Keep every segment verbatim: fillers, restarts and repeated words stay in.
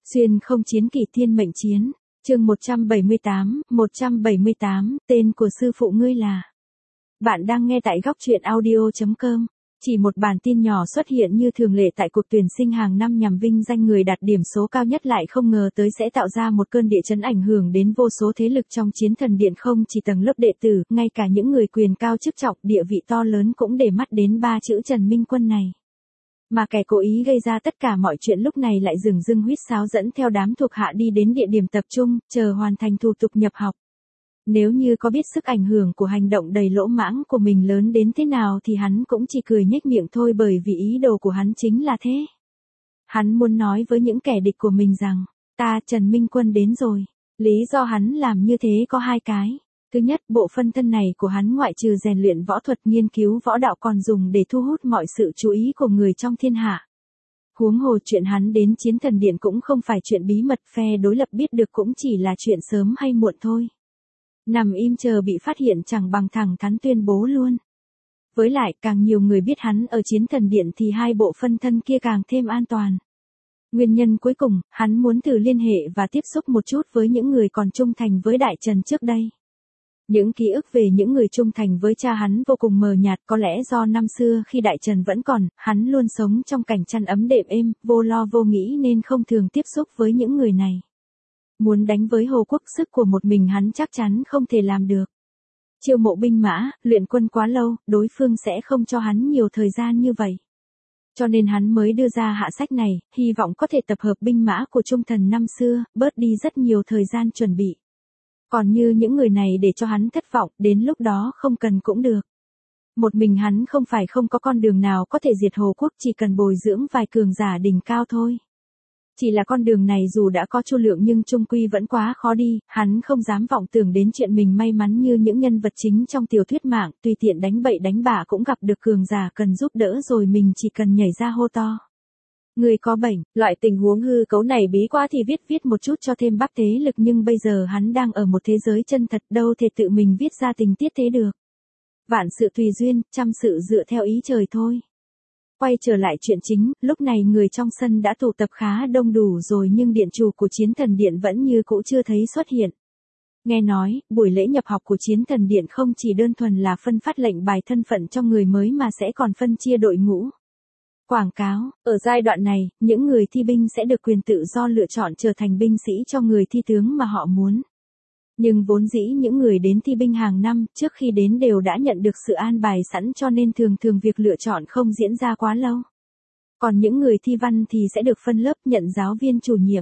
Xuyên không chiến kỳ thiên mệnh chiến, chương một trăm bảy mươi tám, một trăm bảy mươi tám, tên của sư phụ ngươi là. Bạn đang nghe tại góc truyện audio chấm com. Chỉ một bản tin nhỏ xuất hiện như thường lệ tại cuộc tuyển sinh hàng năm nhằm vinh danh người đạt điểm số cao nhất lại không ngờ tới sẽ tạo ra một cơn địa chấn ảnh hưởng đến vô số thế lực trong chiến thần điện, không chỉ tầng lớp đệ tử, ngay cả những người quyền cao chức trọng, địa vị to lớn cũng để mắt đến ba chữ Trần Minh Quân này. Mà kẻ cố ý gây ra tất cả mọi chuyện lúc này lại dửng dưng huýt sáo dẫn theo đám thuộc hạ đi đến địa điểm tập trung, chờ hoàn thành thủ tục nhập học. Nếu như có biết sức ảnh hưởng của hành động đầy lỗ mãng của mình lớn đến thế nào thì hắn cũng chỉ cười nhếch miệng thôi, bởi vì ý đồ của hắn chính là thế. Hắn muốn nói với những kẻ địch của mình rằng, ta Trần Minh Quân đến rồi. Lý do hắn làm như thế có hai cái. Thứ nhất, bộ phân thân này của hắn ngoại trừ rèn luyện võ thuật, nghiên cứu võ đạo còn dùng để thu hút mọi sự chú ý của người trong thiên hạ. Huống hồ chuyện hắn đến chiến thần điện cũng không phải chuyện bí mật, phe đối lập biết được cũng chỉ là chuyện sớm hay muộn thôi. Nằm im chờ bị phát hiện chẳng bằng thẳng thắn tuyên bố luôn. Với lại càng nhiều người biết hắn ở chiến thần điện thì hai bộ phân thân kia càng thêm an toàn. Nguyên nhân cuối cùng, hắn muốn thử liên hệ và tiếp xúc một chút với những người còn trung thành với Đại Trần trước đây. Những ký ức về những người trung thành với cha hắn vô cùng mờ nhạt, có lẽ do năm xưa khi Đại Trần vẫn còn, hắn luôn sống trong cảnh chăn ấm đệm êm, vô lo vô nghĩ nên không thường tiếp xúc với những người này. Muốn đánh với Hồ Quốc, sức của một mình hắn chắc chắn không thể làm được. Chiêu mộ binh mã, luyện quân quá lâu, đối phương sẽ không cho hắn nhiều thời gian như vậy. Cho nên hắn mới đưa ra hạ sách này, hy vọng có thể tập hợp binh mã của trung thần năm xưa, bớt đi rất nhiều thời gian chuẩn bị. Còn như những người này để cho hắn thất vọng, đến lúc đó không cần cũng được. Một mình hắn không phải không có con đường nào có thể diệt Hồ Quốc, chỉ cần bồi dưỡng vài cường giả đỉnh cao thôi. Chỉ là con đường này dù đã có chu lượng nhưng chung quy vẫn quá khó đi, hắn không dám vọng tưởng đến chuyện mình may mắn như những nhân vật chính trong tiểu thuyết mạng, tùy tiện đánh bậy đánh bạ cũng gặp được cường giả cần giúp đỡ rồi mình chỉ cần nhảy ra hô to. Người có bệnh, loại tình huống hư cấu này bí quá thì viết viết một chút cho thêm bắp thế lực, nhưng bây giờ hắn đang ở một thế giới chân thật, đâu thể tự mình viết ra tình tiết thế được. Vạn sự tùy duyên, trăm sự dựa theo ý trời thôi. Quay trở lại chuyện chính, lúc này người trong sân đã tụ tập khá đông đủ rồi nhưng điện chủ của chiến thần điện vẫn như cũ chưa thấy xuất hiện. Nghe nói, buổi lễ nhập học của chiến thần điện không chỉ đơn thuần là phân phát lệnh bài thân phận cho người mới mà sẽ còn phân chia đội ngũ. Quảng cáo, ở giai đoạn này, những người thi binh sẽ được quyền tự do lựa chọn trở thành binh sĩ cho người thi tướng mà họ muốn. Nhưng vốn dĩ những người đến thi binh hàng năm trước khi đến đều đã nhận được sự an bài sẵn, cho nên thường thường việc lựa chọn không diễn ra quá lâu. Còn những người thi văn thì sẽ được phân lớp nhận giáo viên chủ nhiệm.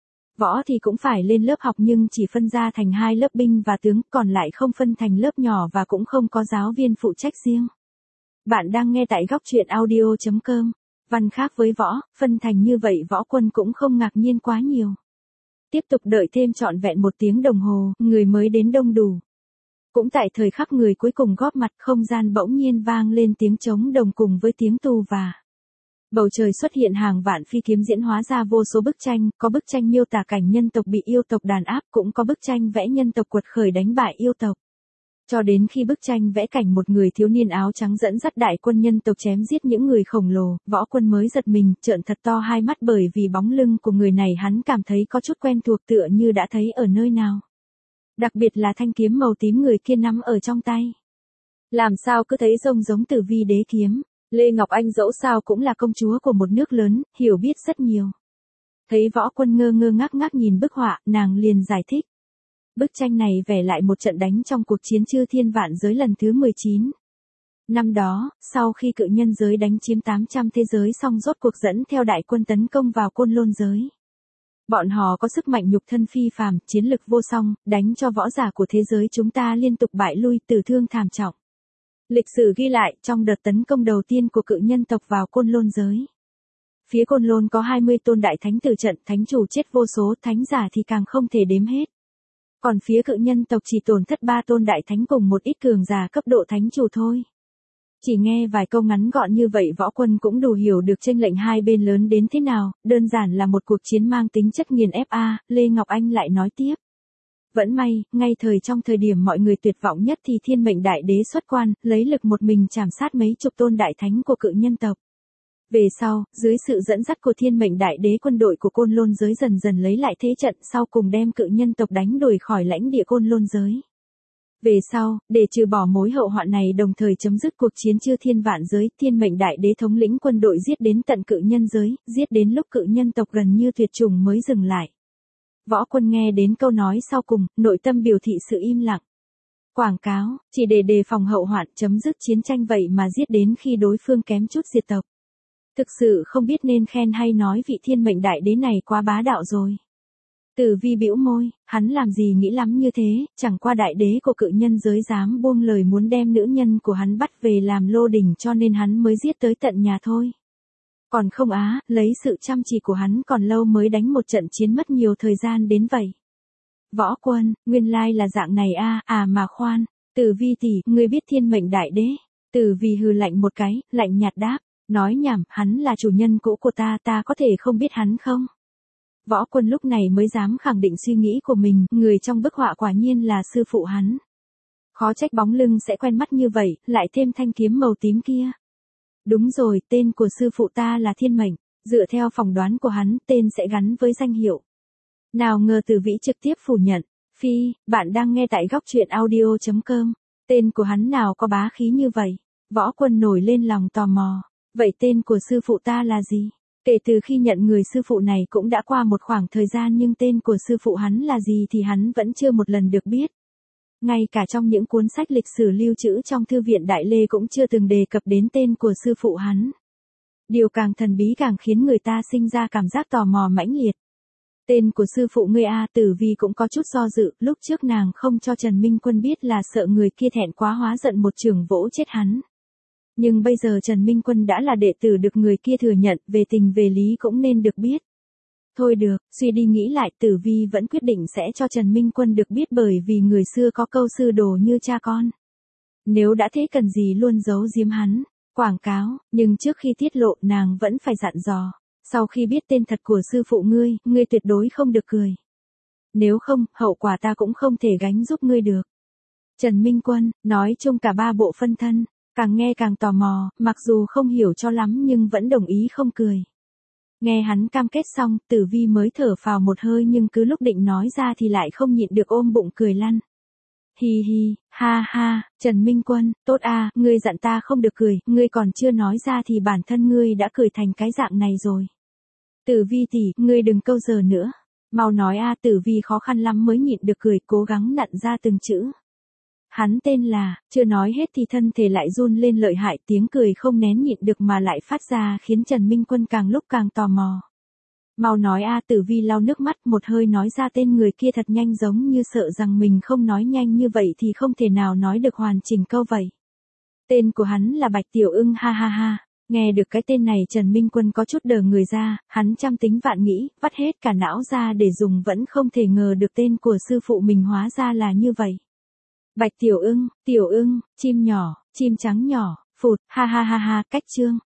Võ thì cũng phải lên lớp học nhưng chỉ phân ra thành hai lớp binh và tướng, còn lại không phân thành lớp nhỏ và cũng không có giáo viên phụ trách riêng. Bạn đang nghe tại góc truyện audio chấm com. Văn khác với võ, phân thành như vậy võ quân cũng không ngạc nhiên quá nhiều. Tiếp tục đợi thêm trọn vẹn một tiếng đồng hồ, người mới đến đông đủ. Cũng tại thời khắc người cuối cùng góp mặt, không gian bỗng nhiên vang lên tiếng trống đồng cùng với tiếng tù và. Bầu trời xuất hiện hàng vạn phi kiếm diễn hóa ra vô số bức tranh, có bức tranh miêu tả cảnh nhân tộc bị yêu tộc đàn áp, cũng có bức tranh vẽ nhân tộc quật khởi đánh bại yêu tộc. Cho đến khi bức tranh vẽ cảnh một người thiếu niên áo trắng dẫn dắt đại quân nhân tộc chém giết những người khổng lồ, võ quân mới giật mình, trợn thật to hai mắt, bởi vì bóng lưng của người này hắn cảm thấy có chút quen thuộc, tựa như đã thấy ở nơi nào. Đặc biệt là thanh kiếm màu tím người kia nắm ở trong tay. Làm sao cứ thấy trông giống Tử Vi đế kiếm. Lê Ngọc Anh dẫu sao cũng là công chúa của một nước lớn, hiểu biết rất nhiều. Thấy võ quân ngơ ngơ ngác ngác nhìn bức họa, nàng liền giải thích. Bức tranh này vẽ lại một trận đánh trong cuộc chiến chư thiên vạn giới lần thứ mười chín. Năm đó, sau khi cự nhân giới đánh chiếm tám trăm thế giới xong rốt cuộc dẫn theo đại quân tấn công vào Côn Lôn giới. Bọn họ có sức mạnh nhục thân phi phàm, chiến lực vô song, đánh cho võ giả của thế giới chúng ta liên tục bại lui, tử thương thảm trọng. Lịch sử ghi lại, trong đợt tấn công đầu tiên của cự nhân tộc vào Côn Lôn giới, phía Côn Lôn có hai mươi tôn đại thánh tử trận, thánh chủ chết vô số, thánh giả thì càng không thể đếm hết. Còn phía cự nhân tộc chỉ tổn thất ba tôn đại thánh cùng một ít cường giả cấp độ thánh chủ thôi. Chỉ nghe vài câu ngắn gọn như vậy võ quân cũng đủ hiểu được chênh lệch hai bên lớn đến thế nào, đơn giản là một cuộc chiến mang tính chất nghiền ép a. Lê Ngọc Anh lại nói tiếp. Vẫn may, ngay thời trong thời điểm mọi người tuyệt vọng nhất thì thiên mệnh đại đế xuất quan, lấy lực một mình chảm sát mấy chục tôn đại thánh của cự nhân tộc. Về sau, dưới sự dẫn dắt của thiên mệnh đại đế, quân đội của Côn Lôn giới dần dần lấy lại thế trận, sau cùng đem cự nhân tộc đánh đuổi khỏi lãnh địa Côn Lôn giới. Về sau, để trừ bỏ mối hậu họa này đồng thời chấm dứt cuộc chiến chư thiên vạn giới, thiên mệnh đại đế thống lĩnh quân đội giết đến tận cự nhân giới, giết đến lúc cự nhân tộc gần như tuyệt chủng mới dừng lại. Võ Quân nghe đến câu nói sau cùng, nội tâm biểu thị sự im lặng. Quảng cáo, chỉ để đề phòng hậu hoạn chấm dứt chiến tranh vậy mà giết đến khi đối phương kém chút diệt tộc. Thực sự không biết nên khen hay nói vị thiên mệnh đại đế này quá bá đạo rồi. Tử Vi bĩu môi, hắn làm gì nghĩ lắm như thế, chẳng qua đại đế của cự nhân giới dám buông lời muốn đem nữ nhân của hắn bắt về làm lô đình cho nên hắn mới giết tới tận nhà thôi. Còn không á, lấy sự chăm chỉ của hắn còn lâu mới đánh một trận chiến mất nhiều thời gian đến vậy. Võ Quân, nguyên lai là dạng này a, à, à mà khoan, Tử Vi tỷ, ngươi biết thiên mệnh đại đế? Tử Vi hừ lạnh một cái, lạnh nhạt đáp, nói nhảm, hắn là chủ nhân cũ của ta, ta có thể không biết hắn không? Võ Quân lúc này mới dám khẳng định suy nghĩ của mình, người trong bức họa quả nhiên là sư phụ hắn. Khó trách bóng lưng sẽ quen mắt như vậy, lại thêm thanh kiếm màu tím kia. Đúng rồi, tên của sư phụ ta là Thiên Mệnh, dựa theo phỏng đoán của hắn, tên sẽ gắn với danh hiệu. Nào ngờ Tử Vĩ trực tiếp phủ nhận, phi, bạn đang nghe tại góc truyện audio chấm com, tên của hắn nào có bá khí như vậy? Võ Quân nổi lên lòng tò mò, vậy tên của sư phụ ta là gì? Kể từ khi nhận người sư phụ này cũng đã qua một khoảng thời gian nhưng tên của sư phụ hắn là gì thì hắn vẫn chưa một lần được biết. Ngay cả trong những cuốn sách lịch sử lưu trữ trong thư viện Đại Lê cũng chưa từng đề cập đến tên của sư phụ hắn. Điều càng thần bí càng khiến người ta sinh ra cảm giác tò mò mãnh liệt. Tên của sư phụ ngươi a, Tử Vi cũng có chút do dự, lúc trước nàng không cho Trần Minh Quân biết là sợ người kia thẹn quá hóa giận một chưởng vỗ chết hắn. Nhưng bây giờ Trần Minh Quân đã là đệ tử được người kia thừa nhận, về tình về lý cũng nên được biết. Thôi được, suy đi nghĩ lại, Tử Vi vẫn quyết định sẽ cho Trần Minh Quân được biết bởi vì người xưa có câu sư đồ như cha con. Nếu đã thế cần gì luôn giấu giếm hắn. Quảng cáo, nhưng trước khi tiết lộ nàng vẫn phải dặn dò. Sau khi biết tên thật của sư phụ ngươi, ngươi tuyệt đối không được cười. Nếu không, hậu quả ta cũng không thể gánh giúp ngươi được. Trần Minh Quân, nói chung cả ba bộ phân thân, càng nghe càng tò mò, mặc dù không hiểu cho lắm nhưng vẫn đồng ý không cười. Nghe hắn cam kết xong, Tử Vi mới thở phào một hơi nhưng cứ lúc định nói ra thì lại không nhịn được ôm bụng cười lăn. Hi hi, ha ha, Trần Minh Quân, tốt a, ngươi dặn ta không được cười, ngươi còn chưa nói ra thì bản thân ngươi đã cười thành cái dạng này rồi. Tử Vi tỷ, ngươi đừng câu giờ nữa. Mau nói a, Tử Vi khó khăn lắm mới nhịn được cười, cố gắng nặn ra từng chữ. Hắn tên là, chưa nói hết thì thân thể lại run lên lợi hại, tiếng cười không nén nhịn được mà lại phát ra khiến Trần Minh Quân càng lúc càng tò mò. Mau nói a, Tử Vi lau nước mắt một hơi nói ra tên người kia thật nhanh giống như sợ rằng mình không nói nhanh như vậy thì không thể nào nói được hoàn chỉnh câu vậy. Tên của hắn là Bạch Tiểu Ưng, ha ha ha. Nghe được cái tên này Trần Minh Quân có chút đờ người ra, hắn trăm tính vạn nghĩ, vắt hết cả não ra để dùng vẫn không thể ngờ được tên của sư phụ mình hóa ra là như vậy. Bạch Tiểu Ưng, Tiểu Ưng, chim nhỏ, chim trắng nhỏ, phụt, ha ha ha ha, cách chương.